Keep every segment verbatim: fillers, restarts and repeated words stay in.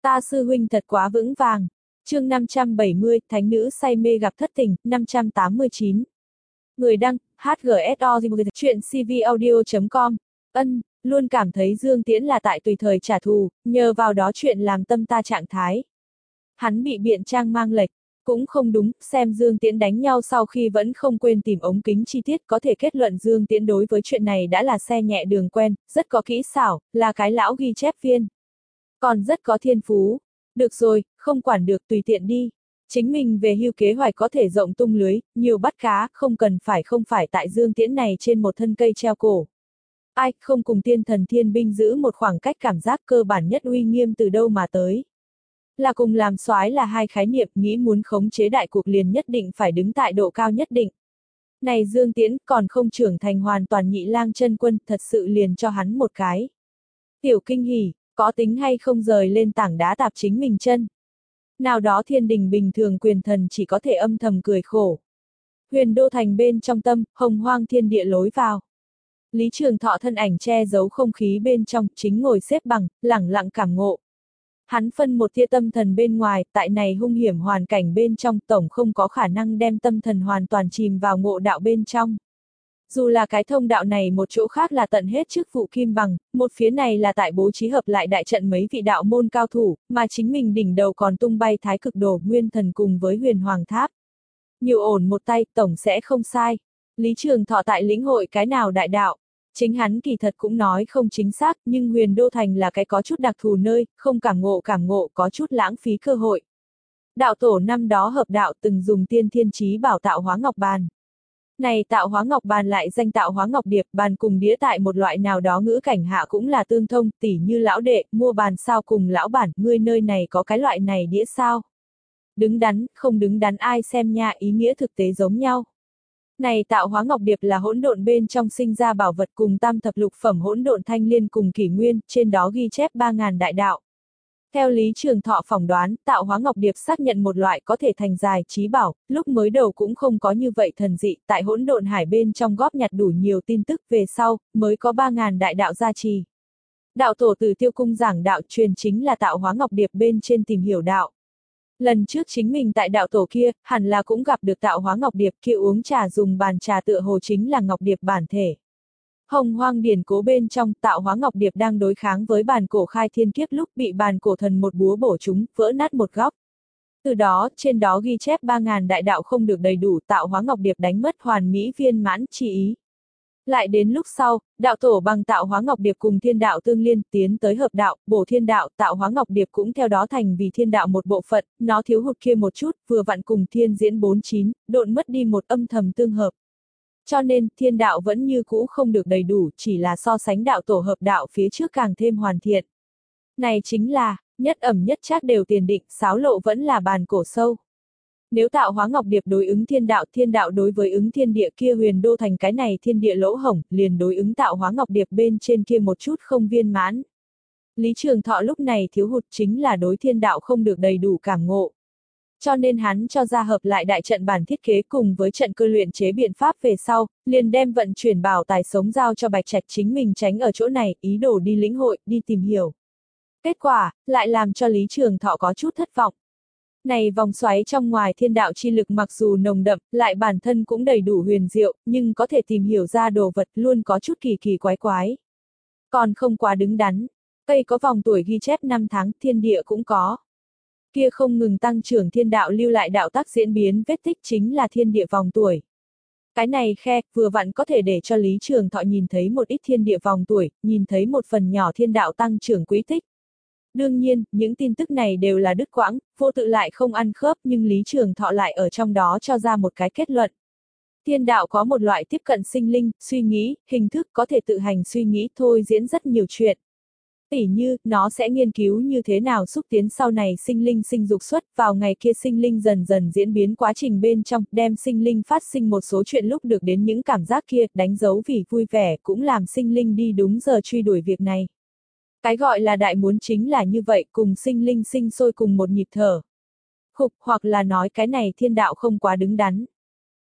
Ta sư huynh thật quá vững vàng. Chương năm trăm bảy mươi, thánh nữ say mê gặp thất tình, năm trăm tám mươi chín. Người đăng, hát giê ét o chuyện c v audio chấm com. Ân, luôn cảm thấy Dương Tiễn là tại tùy thời trả thù, nhờ vào đó chuyện làm tâm ta trạng thái. Hắn bị biện trang mang lệch, cũng không đúng, xem Dương Tiễn đánh nhau sau khi vẫn không quên tìm ống kính chi tiết có thể kết luận Dương Tiễn đối với chuyện này đã là xe nhẹ đường quen, rất có kỹ xảo, là cái lão ghi chép viên. Còn rất có thiên phú. Được rồi, không quản được tùy tiện đi. Chính mình về hưu kế hoạch có thể rộng tung lưới, nhiều bắt cá, không cần phải không phải tại Dương Tiễn này trên một thân cây treo cổ. Ai, không cùng tiên thần thiên binh giữ một khoảng cách cảm giác cơ bản nhất uy nghiêm từ đâu mà tới. Là cùng làm soái là hai khái niệm, nghĩ muốn khống chế đại cuộc liền nhất định phải đứng tại độ cao nhất định. Này Dương Tiễn còn không trưởng thành hoàn toàn nhị lang chân quân, thật sự liền cho hắn một cái. Tiểu kinh hỉ, có tính hay không rời lên tảng đá tạp chính mình chân. Nào đó thiên đình bình thường quyền thần chỉ có thể âm thầm cười khổ. Huyền đô thành bên trong tâm, hồng hoang thiên địa lối vào. Lý Trường Thọ thân ảnh che giấu không khí bên trong, chính ngồi xếp bằng, lẳng lặng cảm ngộ. Hắn phân một tia tâm thần bên ngoài, tại này hung hiểm hoàn cảnh bên trong, tổng không có khả năng đem tâm thần hoàn toàn chìm vào ngộ đạo bên trong. Dù là cái thông đạo này một chỗ khác là tận hết chức vụ kim bằng, một phía này là tại bố trí hợp lại đại trận mấy vị đạo môn cao thủ, mà chính mình đỉnh đầu còn tung bay thái cực đồ nguyên thần cùng với huyền hoàng tháp. Nhiều ổn một tay, tổng sẽ không sai. Lý Trường Thọ tại lĩnh hội cái nào đại đạo. Chính hắn kỳ thật cũng nói không chính xác, nhưng huyền đô thành là cái có chút đặc thù nơi, không cảm ngộ cảm ngộ có chút lãng phí cơ hội. Đạo tổ năm đó hợp đạo từng dùng tiên thiên chí bảo tạo hóa ngọc bàn. Này tạo hóa ngọc bàn lại danh tạo hóa ngọc điệp, bàn cùng đĩa tại một loại nào đó ngữ cảnh hạ cũng là tương thông, tỉ như lão đệ, mua bàn sao cùng lão bản, ngươi nơi này có cái loại này đĩa sao? Đứng đắn, không đứng đắn ai xem nha, ý nghĩa thực tế giống nhau. Này tạo hóa ngọc điệp là hỗn độn bên trong sinh ra bảo vật cùng tam thập lục phẩm hỗn độn thanh liên cùng kỷ nguyên, trên đó ghi chép ba ngàn đại đạo. Theo Lý Trường Thọ phỏng đoán, tạo hóa ngọc điệp xác nhận một loại có thể thành dài chí bảo, lúc mới đầu cũng không có như vậy thần dị, tại hỗn độn hải bên trong góp nhặt đủ nhiều tin tức về sau, mới có ba ngàn đại đạo gia trì. Đạo tổ từ Tiêu Cung giảng đạo truyền chính là tạo hóa ngọc điệp bên trên tìm hiểu đạo. Lần trước chính mình tại đạo tổ kia, hẳn là cũng gặp được tạo hóa ngọc điệp kia uống trà dùng bàn trà tựa hồ chính là ngọc điệp bản thể. Hồng hoang điển cố bên trong, tạo hóa ngọc điệp đang đối kháng với bàn cổ khai thiên kiếp lúc bị bàn cổ thần một búa bổ chúng, vỡ nát một góc. Từ đó, trên đó ghi chép ba ngàn đại đạo không được đầy đủ, tạo hóa ngọc điệp đánh mất hoàn mỹ viên mãn chi ý. Lại đến lúc sau, đạo tổ bằng tạo hóa ngọc điệp cùng thiên đạo tương liên tiến tới hợp đạo, bổ thiên đạo, tạo hóa ngọc điệp cũng theo đó thành vì thiên đạo một bộ phận, nó thiếu hụt kia một chút, vừa vặn cùng thiên diễn bốn chín, độn mất đi một âm thầm tương hợp. Cho nên, thiên đạo vẫn như cũ không được đầy đủ, chỉ là so sánh đạo tổ hợp đạo phía trước càng thêm hoàn thiện. Này chính là, nhất ẩm nhất trác đều tiền định, sáo lộ vẫn là bàn cổ sâu. Nếu tạo hóa ngọc điệp đối ứng thiên đạo, thiên đạo đối với ứng thiên địa kia huyền đô thành cái này thiên địa lỗ hổng, liền đối ứng tạo hóa ngọc điệp bên trên kia một chút không viên mãn. Lý Trường Thọ lúc này thiếu hụt chính là đối thiên đạo không được đầy đủ cảm ngộ. Cho nên hắn cho ra hợp lại đại trận bản thiết kế cùng với trận cơ luyện chế biện pháp về sau, liền đem vận chuyển bảo tài sống giao cho Bạch Trạch chính mình tránh ở chỗ này, ý đồ đi lĩnh hội, đi tìm hiểu. Kết quả, lại làm cho Lý Trường Thọ có chút thất vọng. Này vòng xoáy trong ngoài thiên đạo chi lực mặc dù nồng đậm, lại bản thân cũng đầy đủ huyền diệu, nhưng có thể tìm hiểu ra đồ vật luôn có chút kỳ kỳ quái quái. Còn không quá đứng đắn, cây có vòng tuổi ghi chép năm tháng, thiên địa cũng có. Kia không ngừng tăng trưởng thiên đạo lưu lại đạo tác diễn biến vết tích chính là thiên địa vòng tuổi. Cái này khe, vừa vặn có thể để cho Lý Trường Thọ nhìn thấy một ít thiên địa vòng tuổi, nhìn thấy một phần nhỏ thiên đạo tăng trưởng quỹ tích. Đương nhiên, những tin tức này đều là đứt quãng, vô tự lại không ăn khớp nhưng Lý Trường Thọ lại ở trong đó cho ra một cái kết luận. Thiên đạo có một loại tiếp cận sinh linh, suy nghĩ, hình thức có thể tự hành suy nghĩ thôi diễn rất nhiều chuyện. Tỉ như, nó sẽ nghiên cứu như thế nào xúc tiến sau này sinh linh sinh dục xuất, vào ngày kia sinh linh dần dần diễn biến quá trình bên trong, đem sinh linh phát sinh một số chuyện lúc được đến những cảm giác kia, đánh dấu vì vui vẻ, cũng làm sinh linh đi đúng giờ truy đuổi việc này. Cái gọi là đại muốn chính là như vậy, cùng sinh linh sinh sôi cùng một nhịp thở. Khục, hoặc là nói cái này thiên đạo không quá đứng đắn.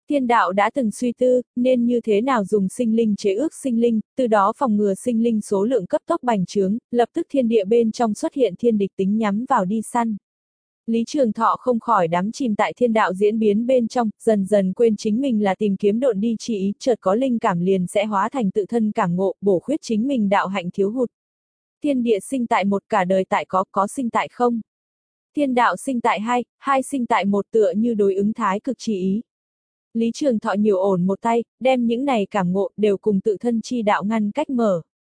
Thiên đạo đã từng suy tư, nên như thế nào dùng sinh linh chế ước sinh linh, từ đó phòng ngừa sinh linh số lượng cấp tốc bành trướng, lập tức thiên địa bên trong xuất hiện thiên địch tính nhắm vào đi săn. Lý Trường Thọ không khỏi đắm chìm tại thiên đạo diễn biến bên trong, dần dần quên chính mình là tìm kiếm độn đi chi ý, chợt có linh cảm liền sẽ hóa thành tự thân cảm ngộ, bổ khuyết chính mình đạo hạnh thiếu hụt. Thiên địa sinh tại một, cả đời tại có, có sinh tại không. Thiên đạo sinh tại hai, hai sinh tại một, tựa như đối ứng thái cực chi ý. Lý Trường Thọ nhiều ổn một tay, đem những này cảm ngộ đều cùng tự thân chi đạo ngăn cách mở.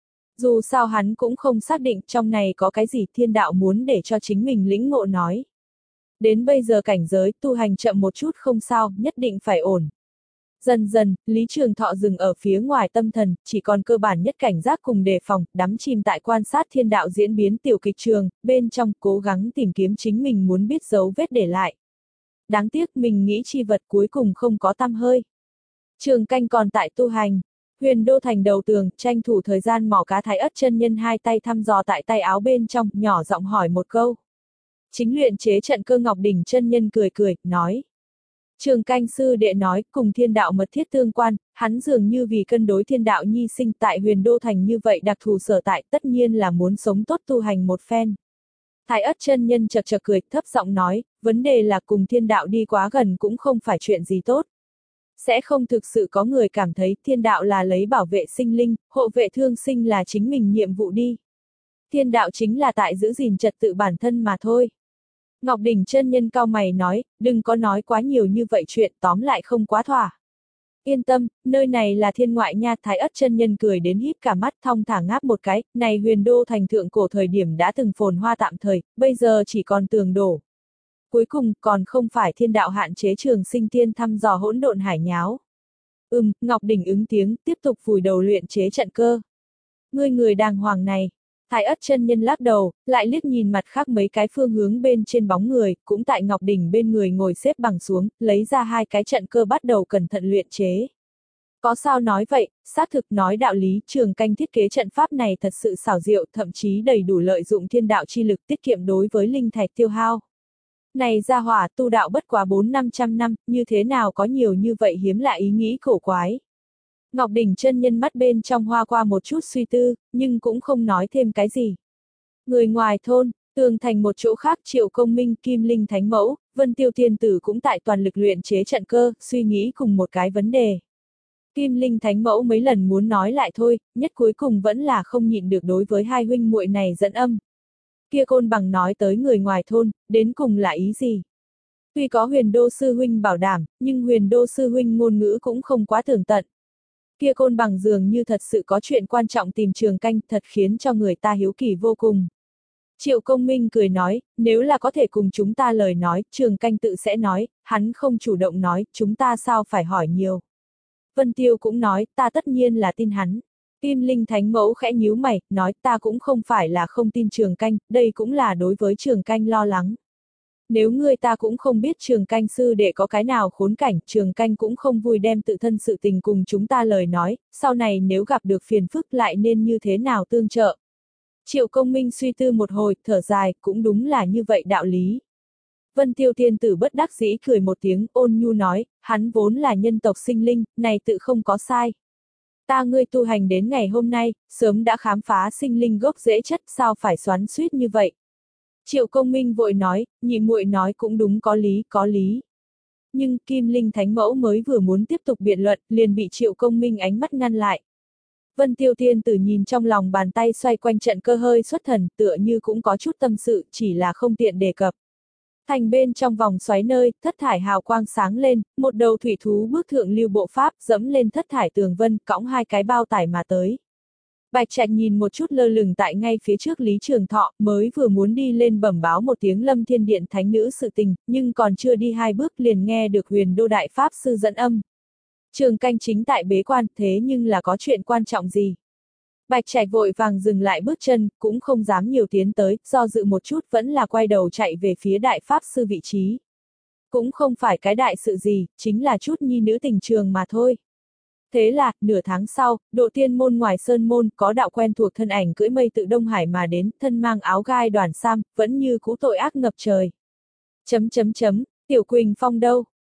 Dù sao hắn cũng không xác định trong này có cái gì thiên đạo muốn để cho chính mình lĩnh ngộ nói. Đến bây giờ cảnh giới tu hành chậm một chút không sao, nhất định phải ổn. Dần dần, Lý Trường Thọ dừng ở phía ngoài tâm thần, chỉ còn cơ bản nhất cảnh giác cùng đề phòng, đắm chìm tại quan sát thiên đạo diễn biến tiểu kịch trường, bên trong cố gắng tìm kiếm chính mình muốn biết dấu vết để lại. Đáng tiếc mình nghĩ chi vật cuối cùng không có tăm hơi. Trường Canh còn tại tu hành. Huyền Đô thành đầu tường, tranh thủ thời gian mỏ cá Thái Ất chân nhân hai tay thăm dò tại tay áo bên trong, nhỏ giọng hỏi một câu. Chính luyện chế trận cơ Ngọc Đỉnh chân nhân cười cười, nói. Trường Canh sư đệ nói, cùng thiên đạo mật thiết tương quan, hắn dường như vì cân đối thiên đạo nhi sinh tại Huyền Đô thành như vậy đặc thù sở tại, tất nhiên là muốn sống tốt tu hành một phen. Thái Ất chân nhân chật chật cười, thấp giọng nói, vấn đề là cùng thiên đạo đi quá gần cũng không phải chuyện gì tốt. Sẽ không thực sự có người cảm thấy thiên đạo là lấy bảo vệ sinh linh, hộ vệ thương sinh là chính mình nhiệm vụ đi. Thiên đạo chính là tại giữ gìn trật tự bản thân mà thôi. Ngọc Đỉnh chân nhân cao mày nói, đừng có nói quá nhiều như vậy chuyện, tóm lại không quá thỏa. Yên tâm, nơi này là thiên ngoại nha. Thái Ất chân nhân cười đến híp cả mắt, thong thả ngáp một cái, này Huyền Đô thành thượng cổ thời điểm đã từng phồn hoa tạm thời, bây giờ chỉ còn tường đổ. Cuối cùng, còn không phải thiên đạo hạn chế trường sinh tiên thăm dò hỗn độn hải nháo. Ừm, Ngọc Đỉnh ứng tiếng, tiếp tục vùi đầu luyện chế trận cơ. Ngươi người đàng hoàng này. Thái Ất chân nhân lắc đầu, lại liếc nhìn mặt khác mấy cái phương hướng bên trên bóng người, cũng tại Ngọc Đỉnh bên người ngồi xếp bằng xuống, lấy ra hai cái trận cơ bắt đầu cẩn thận luyện chế. Có sao nói vậy, xác thực nói đạo lý, Trường Canh thiết kế trận pháp này thật sự xảo diệu, thậm chí đầy đủ lợi dụng thiên đạo chi lực tiết kiệm đối với linh thạch tiêu hao. Này gia hỏa tu đạo bất quá bốn năm trăm năm, như thế nào có nhiều như vậy hiếm lạ ý nghĩ cổ quái. Ngọc Đỉnh chân nhân mắt bên trong hoa qua một chút suy tư, nhưng cũng không nói thêm cái gì. Người ngoài thôn, tường thành một chỗ khác Triệu Công Minh, Kim Linh Thánh Mẫu, Vân Tiêu Thiên Tử cũng tại toàn lực luyện chế trận cơ, suy nghĩ cùng một cái vấn đề. Kim Linh Thánh Mẫu mấy lần muốn nói lại thôi, nhất cuối cùng vẫn là không nhịn được đối với hai huynh muội này dẫn âm. Kia Côn Bằng nói tới người ngoài thôn, đến cùng là ý gì? Tuy có Huyền Đô sư huynh bảo đảm, nhưng Huyền Đô sư huynh ngôn ngữ cũng không quá tường tận. Kia Côn Bằng dường như thật sự có chuyện quan trọng tìm Trường Canh, thật khiến cho người ta hiếu kỳ vô cùng. Triệu Công Minh cười nói, nếu là có thể cùng chúng ta lời nói, Trường Canh tự sẽ nói, hắn không chủ động nói, chúng ta sao phải hỏi nhiều. Vân Tiêu cũng nói, ta tất nhiên là tin hắn. Kim Linh Thánh Mẫu khẽ nhíu mày, nói ta cũng không phải là không tin Trường Canh, đây cũng là đối với Trường Canh lo lắng. Nếu ngươi ta cũng không biết Trường Canh sư đệ có cái nào khốn cảnh, Trường Canh cũng không vui đem tự thân sự tình cùng chúng ta lời nói, sau này nếu gặp được phiền phức lại nên như thế nào tương trợ. Triệu Công Minh suy tư một hồi, thở dài, cũng đúng là như vậy đạo lý. Vân Tiêu Thiên Tử bất đắc dĩ cười một tiếng, ôn nhu nói, hắn vốn là nhân tộc sinh linh, này tự không có sai. Ta ngươi tu hành đến ngày hôm nay, sớm đã khám phá sinh linh gốc rễ chất, sao phải xoắn xuýt như vậy. Triệu Công Minh vội nói, nhị muội nói cũng đúng, có lý, có lý. Nhưng Kim Linh Thánh Mẫu mới vừa muốn tiếp tục biện luận, liền bị Triệu Công Minh ánh mắt ngăn lại. Vân Tiêu Thiên Tử nhìn trong lòng bàn tay xoay quanh trận cơ hơi xuất thần, tựa như cũng có chút tâm sự, chỉ là không tiện đề cập. Thành bên trong vòng xoáy nơi, thất thải hào quang sáng lên, một đầu thủy thú bước thượng lưu bộ pháp, dẫm lên thất thải tường vân, cõng hai cái bao tải mà tới. Bạch Trạch nhìn một chút lơ lửng tại ngay phía trước Lý Trường Thọ, mới vừa muốn đi lên bẩm báo một tiếng Lâm Thiên Điện thánh nữ sự tình, nhưng còn chưa đi hai bước liền nghe được Huyền Đô đại pháp sư dẫn âm. Trường Canh chính tại bế quan, thế nhưng là có chuyện quan trọng gì? Bạch Trạch vội vàng dừng lại bước chân, cũng không dám nhiều tiến tới, do dự một chút vẫn là quay đầu chạy về phía đại pháp sư vị trí. Cũng không phải cái đại sự gì, chính là chút nhi nữ tình trường mà thôi. Thế là, nửa tháng sau, Độ Tiên môn ngoài sơn môn, có đạo quen thuộc thân ảnh cưỡi mây tự Đông Hải mà đến, thân mang áo gai đoàn sam, vẫn như cũ tội ác ngập trời. Chấm chấm chấm, Tiểu Quỳnh Phong đâu?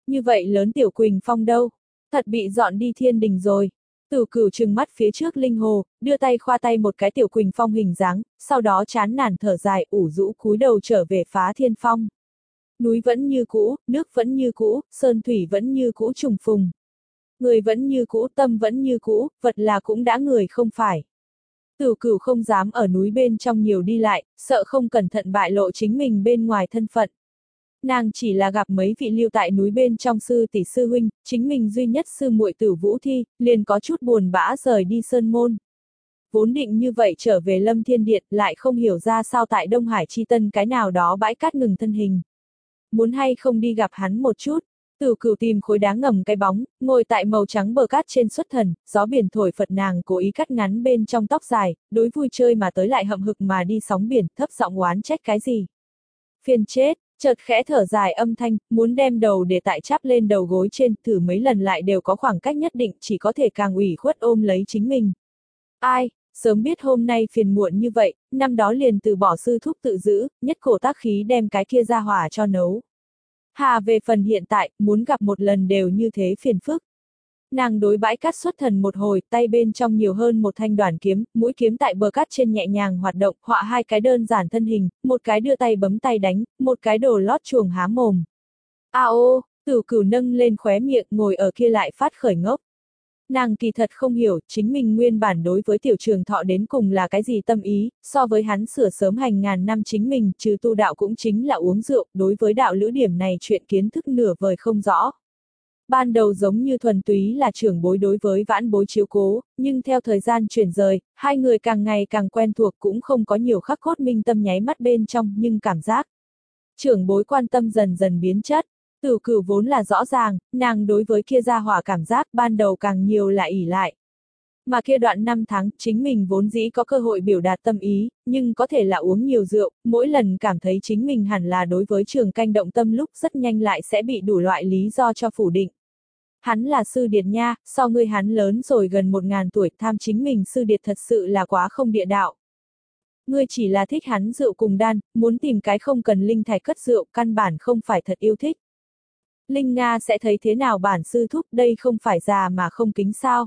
Như vậy lớn Tiểu Quỳnh Phong đâu? Thật bị dọn đi thiên đình rồi. Tử Cửu trừng mắt phía trước linh hồ, đưa tay khoa tay một cái Tiểu Quỳnh Phong hình dáng, sau đó chán nản thở dài, ủ rũ cúi đầu trở về Phá Thiên Phong. Núi vẫn như cũ, nước vẫn như cũ, sơn thủy vẫn như cũ trùng phùng. Người vẫn như cũ, tâm vẫn như cũ, vật là cũng đã người không phải. Tử Cửu không dám ở núi bên trong nhiều đi lại, sợ không cẩn thận bại lộ chính mình bên ngoài thân phận. Nàng chỉ là gặp mấy vị lưu tại núi bên trong sư tỷ sư huynh, chính mình duy nhất sư muội Tử Vũ Thi, liền có chút buồn bã rời đi sơn môn. Vốn định như vậy trở về Lâm Thiên Điện, lại không hiểu ra sao tại Đông Hải Chi Tân cái nào đó bãi cát ngừng thân hình. Muốn hay không đi gặp hắn một chút. Tử Cửu tìm khối đá ngầm cái bóng, ngồi tại màu trắng bờ cát trên xuất thần, gió biển thổi phật nàng cố ý cắt ngắn bên trong tóc dài, đối vui chơi mà tới lại hậm hực mà đi sóng biển, thấp giọng oán trách cái gì. Phiền chết, chợt khẽ thở dài âm thanh, muốn đem đầu để tại chắp lên đầu gối trên, thử mấy lần lại đều có khoảng cách nhất định, chỉ có thể càng ủy khuất ôm lấy chính mình. Ai, sớm biết hôm nay phiền muộn như vậy, năm đó liền từ bỏ sư thúc tự giữ, nhất cổ tác khí đem cái kia ra hỏa cho nấu. Hà về phần hiện tại, muốn gặp một lần đều như thế phiền phức. Nàng đối bãi cát xuất thần một hồi, tay bên trong nhiều hơn một thanh đoản kiếm, mũi kiếm tại bờ cát trên nhẹ nhàng hoạt động, họa hai cái đơn giản thân hình, một cái đưa tay bấm tay đánh, một cái đổ lót chuồng há mồm. A ô, Tử Cửu nâng lên khóe miệng, ngồi ở kia lại phát khởi ngốc. Nàng kỳ thật không hiểu, chính mình nguyên bản đối với Tiểu Trường Thọ đến cùng là cái gì tâm ý, so với hắn sửa sớm hành ngàn năm chính mình, trừ tu đạo cũng chính là uống rượu, đối với đạo lữ điểm này chuyện kiến thức nửa vời không rõ. Ban đầu giống như thuần túy là trưởng bối đối với vãn bối chiếu cố, nhưng theo thời gian chuyển rời, hai người càng ngày càng quen thuộc cũng không có nhiều khắc cốt minh tâm nháy mắt bên trong, nhưng cảm giác trưởng bối quan tâm dần dần biến chất. Tử Cửu vốn là rõ ràng, nàng đối với kia gia hỏa cảm giác ban đầu càng nhiều là ỷ lại. Mà kia đoạn năm tháng, chính mình vốn dĩ có cơ hội biểu đạt tâm ý, nhưng có thể là uống nhiều rượu, mỗi lần cảm thấy chính mình hẳn là đối với Trường Canh động tâm lúc rất nhanh lại sẽ bị đủ loại lý do cho phủ định. Hắn là sư điệt nha, so ngươi hắn lớn rồi gần một ngàn tuổi, tham chính mình sư điệt thật sự là quá không địa đạo. Ngươi chỉ là thích hắn rượu cùng đan, muốn tìm cái không cần linh thạch cất rượu, căn bản không phải thật yêu thích. Linh Nga sẽ thấy thế nào bản sư thúc, đây không phải già mà không kính sao.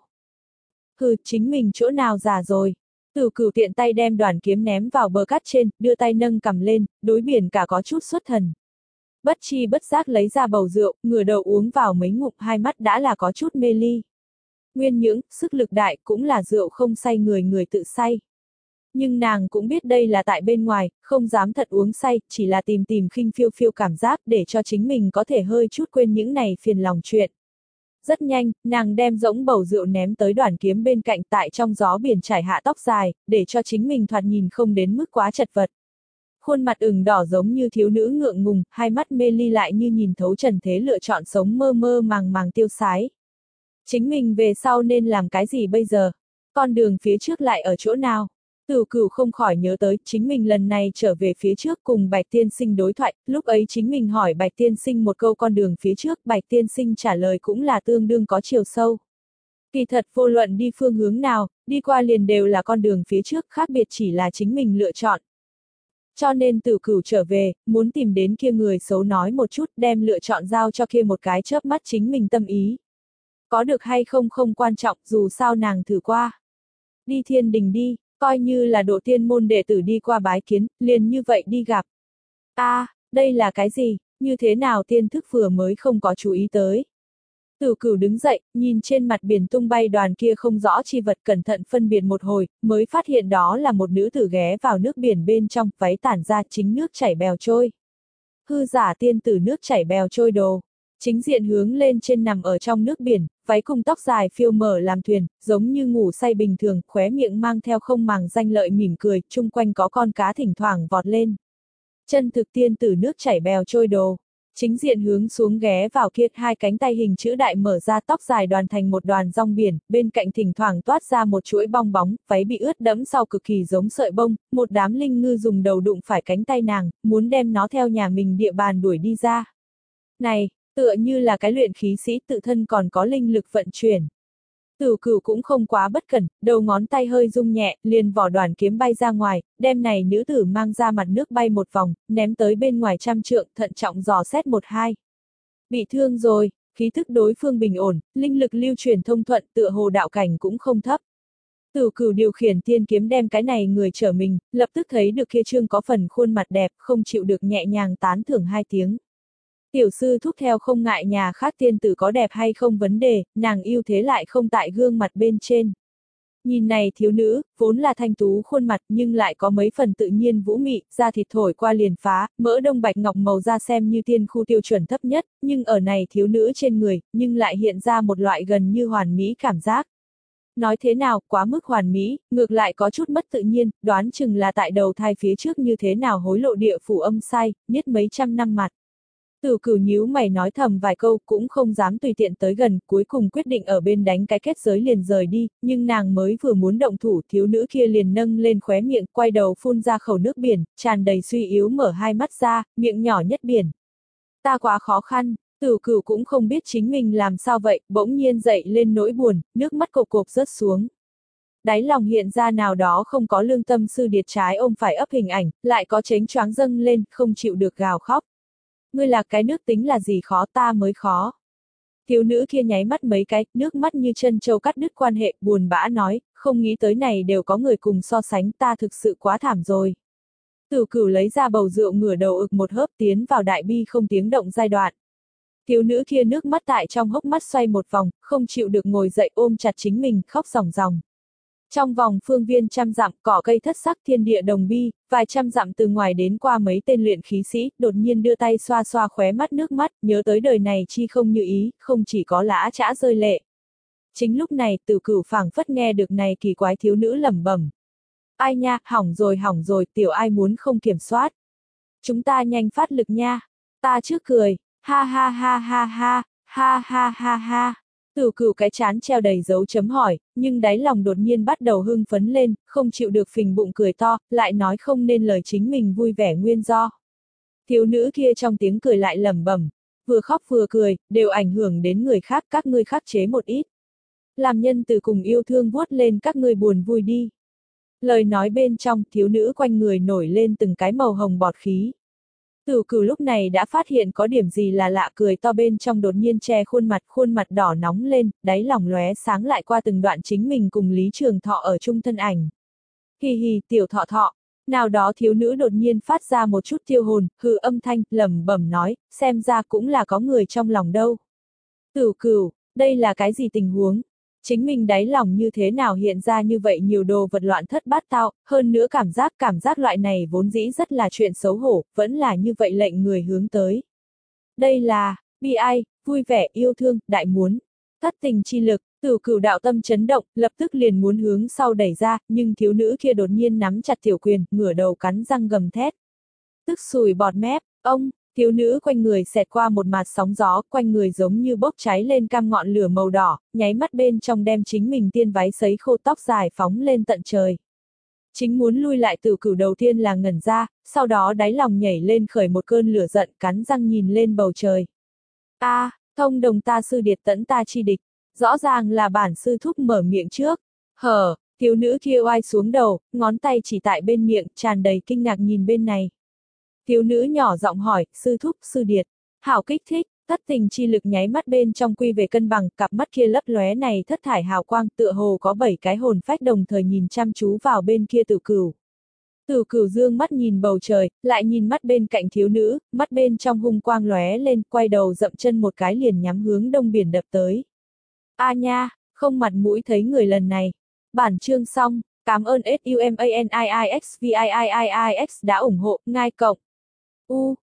Hừ, chính mình chỗ nào già rồi. Tử Cửu tiện tay đem đoàn kiếm ném vào bờ cát trên, đưa tay nâng cầm lên, đối biển cả có chút xuất thần. Bất chi bất giác lấy ra bầu rượu, ngửa đầu uống vào mấy ngụm, hai mắt đã là có chút mê ly. Nguyên những, sức lực đại, cũng là rượu không say người người tự say. Nhưng nàng cũng biết đây là tại bên ngoài, không dám thật uống say, chỉ là tìm tìm khinh phiêu phiêu cảm giác để cho chính mình có thể hơi chút quên những này phiền lòng chuyện. Rất nhanh, nàng đem rỗng bầu rượu ném tới đoàn kiếm bên cạnh tại trong gió biển trải hạ tóc dài, để cho chính mình thoạt nhìn không đến mức quá chật vật. Khuôn mặt ửng đỏ giống như thiếu nữ ngượng ngùng, hai mắt mê ly lại như nhìn thấu trần thế lựa chọn sống mơ mơ màng màng tiêu sái. Chính mình về sau nên làm cái gì bây giờ? Con đường phía trước lại ở chỗ nào? Tử Cửu không khỏi nhớ tới, chính mình lần này trở về phía trước cùng Bạch Tiên Sinh đối thoại, lúc ấy chính mình hỏi Bạch Tiên Sinh một câu con đường phía trước, Bạch Tiên Sinh trả lời cũng là tương đương có chiều sâu. Kỳ thật vô luận đi phương hướng nào, đi qua liền đều là con đường phía trước, khác biệt chỉ là chính mình lựa chọn. Cho nên Tử Cửu trở về, muốn tìm đến kia người xấu nói một chút, đem lựa chọn giao cho kia một cái chớp mắt chính mình tâm ý. Có được hay không không quan trọng, dù sao nàng thử qua. Đi thiên đình đi. Coi như là độ tiên môn đệ tử đi qua bái kiến, liền như vậy đi gặp. A, à, đây là cái gì, như thế nào tiên thức vừa mới không có chú ý tới. Tử Cửu đứng dậy, nhìn trên mặt biển tung bay đoàn kia không rõ chi vật, cẩn thận phân biệt một hồi, mới phát hiện đó là một nữ tử ghé vào nước biển bên trong, váy tản ra chính nước chảy bèo trôi. Hư giả tiên tử nước chảy bèo trôi đồ. Chính diện hướng lên trên nằm ở trong nước biển, váy cùng tóc dài phiêu mở làm thuyền, giống như ngủ say bình thường, khóe miệng mang theo không màng danh lợi mỉm cười, chung quanh có con cá thỉnh thoảng vọt lên. Chân thực tiên tử nước chảy bèo trôi đồ. Chính diện hướng xuống ghé vào kia, hai cánh tay hình chữ đại mở ra, tóc dài đoàn thành một đoàn rong biển, bên cạnh thỉnh thoảng toát ra một chuỗi bong bóng, váy bị ướt đẫm sau cực kỳ giống sợi bông, một đám linh ngư dùng đầu đụng phải cánh tay nàng, muốn đem nó theo nhà mình địa bàn đuổi đi ra. Này, tựa như là cái luyện khí sĩ tự thân còn có linh lực vận chuyển. Tử Cửu cũng không quá bất cẩn, đầu ngón tay hơi rung nhẹ, liền vỏ đoàn kiếm bay ra ngoài, đem này nữ tử mang ra mặt nước bay một vòng, ném tới bên ngoài trăm trượng, thận trọng dò xét một hai. Bị thương rồi, khí thức đối phương bình ổn, linh lực lưu truyền thông thuận, tựa hồ đạo cảnh cũng không thấp. Tử Cửu điều khiển tiên kiếm đem cái này người trở mình, lập tức thấy được kia trương có phần khuôn mặt đẹp, không chịu được nhẹ nhàng tán thưởng hai tiếng. Tiểu sư thúc theo không ngại nhà khác tiên tử có đẹp hay không vấn đề, nàng ưu thế lại không tại gương mặt bên trên. Nhìn này thiếu nữ, vốn là thanh tú khuôn mặt nhưng lại có mấy phần tự nhiên vũ mị, da thịt thổi qua liền phá, mỡ đông bạch ngọc màu da xem như tiên khu tiêu chuẩn thấp nhất, nhưng ở này thiếu nữ trên người, nhưng lại hiện ra một loại gần như hoàn mỹ cảm giác. Nói thế nào, quá mức hoàn mỹ, ngược lại có chút mất tự nhiên, đoán chừng là tại đầu thai phía trước như thế nào hối lộ địa phủ âm sai, niết mấy trăm năm mặt. Tử Cửu nhíu mày nói thầm vài câu cũng không dám tùy tiện tới gần, cuối cùng quyết định ở bên đánh cái kết giới liền rời đi, nhưng nàng mới vừa muốn động thủ thiếu nữ kia liền nâng lên khóe miệng, quay đầu phun ra khẩu nước biển, tràn đầy suy yếu mở hai mắt ra, miệng nhỏ nhất biển. Ta quá khó khăn, Tử Cửu cũng không biết chính mình làm sao vậy, bỗng nhiên dậy lên nỗi buồn, nước mắt cộp cộp rớt xuống. Đáy lòng hiện ra nào đó không có lương tâm sư điệt trái ôm phải ấp hình ảnh, lại có chếnh choáng dâng lên, không chịu được gào khóc. Ngươi là cái nước tính là gì khó ta mới khó. Thiếu nữ kia nháy mắt mấy cái, nước mắt như chân châu cắt đứt quan hệ, buồn bã nói, không nghĩ tới này đều có người cùng so sánh ta thực sự quá thảm rồi. Tử Cửu lấy ra bầu rượu ngửa đầu ực một hớp tiến vào đại bi không tiếng động giai đoạn. Thiếu nữ kia nước mắt tại trong hốc mắt xoay một vòng, không chịu được ngồi dậy ôm chặt chính mình, khóc ròng ròng. Trong vòng phương viên trăm dặm, cỏ cây thất sắc thiên địa đồng bi, vài trăm dặm từ ngoài đến qua mấy tên luyện khí sĩ, đột nhiên đưa tay xoa xoa khóe mắt nước mắt, nhớ tới đời này chi không như ý, không chỉ có lã chã rơi lệ. Chính lúc này, Tử Cửu phảng phất nghe được này kỳ quái thiếu nữ lẩm bẩm. Ai nha, hỏng rồi hỏng rồi, tiểu ai muốn không kiểm soát. Chúng ta nhanh phát lực nha. Ta trước cười, ha ha ha ha ha, ha ha ha ha. Tử Cửu cái chán treo đầy dấu chấm hỏi, nhưng đáy lòng đột nhiên bắt đầu hưng phấn lên, không chịu được phình bụng cười to, lại nói không nên lời chính mình vui vẻ nguyên do. Thiếu nữ kia trong tiếng cười lại lẩm bẩm, vừa khóc vừa cười, đều ảnh hưởng đến người khác, các ngươi khắc chế một ít. Làm nhân từ cùng yêu thương vuốt lên các ngươi buồn vui đi. Lời nói bên trong, thiếu nữ quanh người nổi lên từng cái màu hồng bọt khí. Tử Cửu lúc này đã phát hiện có điểm gì là lạ, cười to bên trong đột nhiên che khuôn mặt, khuôn mặt đỏ nóng lên, đáy lòng lóe sáng lại qua từng đoạn chính mình cùng Lý Trường Thọ ở chung thân ảnh. Hi hi, tiểu Thọ Thọ, nào đó thiếu nữ đột nhiên phát ra một chút tiêu hồn, hừ âm thanh, lẩm bẩm nói, xem ra cũng là có người trong lòng đâu. Tử Cửu, đây là cái gì tình huống? Chính mình đáy lòng như thế nào hiện ra như vậy nhiều đồ vật loạn thất bát tao, hơn nữa cảm giác cảm giác loại này vốn dĩ rất là chuyện xấu hổ, vẫn là như vậy lệnh người hướng tới. Đây là, bi ai, vui vẻ, yêu thương, đại muốn, thất tình chi lực, Tử Cửu đạo tâm chấn động, lập tức liền muốn hướng sau đẩy ra, nhưng thiếu nữ kia đột nhiên nắm chặt tiểu quyền, ngửa đầu cắn răng gầm thét. Tức sùi bọt mép, ông, thiếu nữ quanh người xẹt qua một mạt sóng gió, quanh người giống như bốc cháy lên cam ngọn lửa màu đỏ, nháy mắt bên trong đem chính mình tiên váy sấy khô tóc dài phóng lên tận trời. Chính muốn lui lại Tử Cửu đầu tiên là ngẩn ra, sau đó đáy lòng nhảy lên khởi một cơn lửa giận, cắn răng nhìn lên bầu trời. A, à, thông đồng ta sư điệt tẫn ta chi địch, rõ ràng là bản sư thúc mở miệng trước. Hở, thiếu nữ kia oai xuống đầu, ngón tay chỉ tại bên miệng, tràn đầy kinh ngạc nhìn bên này. Thiếu nữ nhỏ giọng hỏi, sư thúc, sư điệt, hảo kích thích, thất tình chi lực nháy mắt bên trong quy về cân bằng, cặp mắt kia lấp lóe này thất thải hào quang, tựa hồ có bảy cái hồn phách đồng thời nhìn chăm chú vào bên kia Tử Cửu. Tử Cửu dương mắt nhìn bầu trời, lại nhìn mắt bên cạnh thiếu nữ, mắt bên trong hung quang lóe lên, quay đầu dậm chân một cái liền nhắm hướng đông biển đập tới. A nha, không mặt mũi thấy người lần này. Bản chương xong, cảm ơn SUMANIIXVIIIIX đã ủng hộ, ngai cộng. U,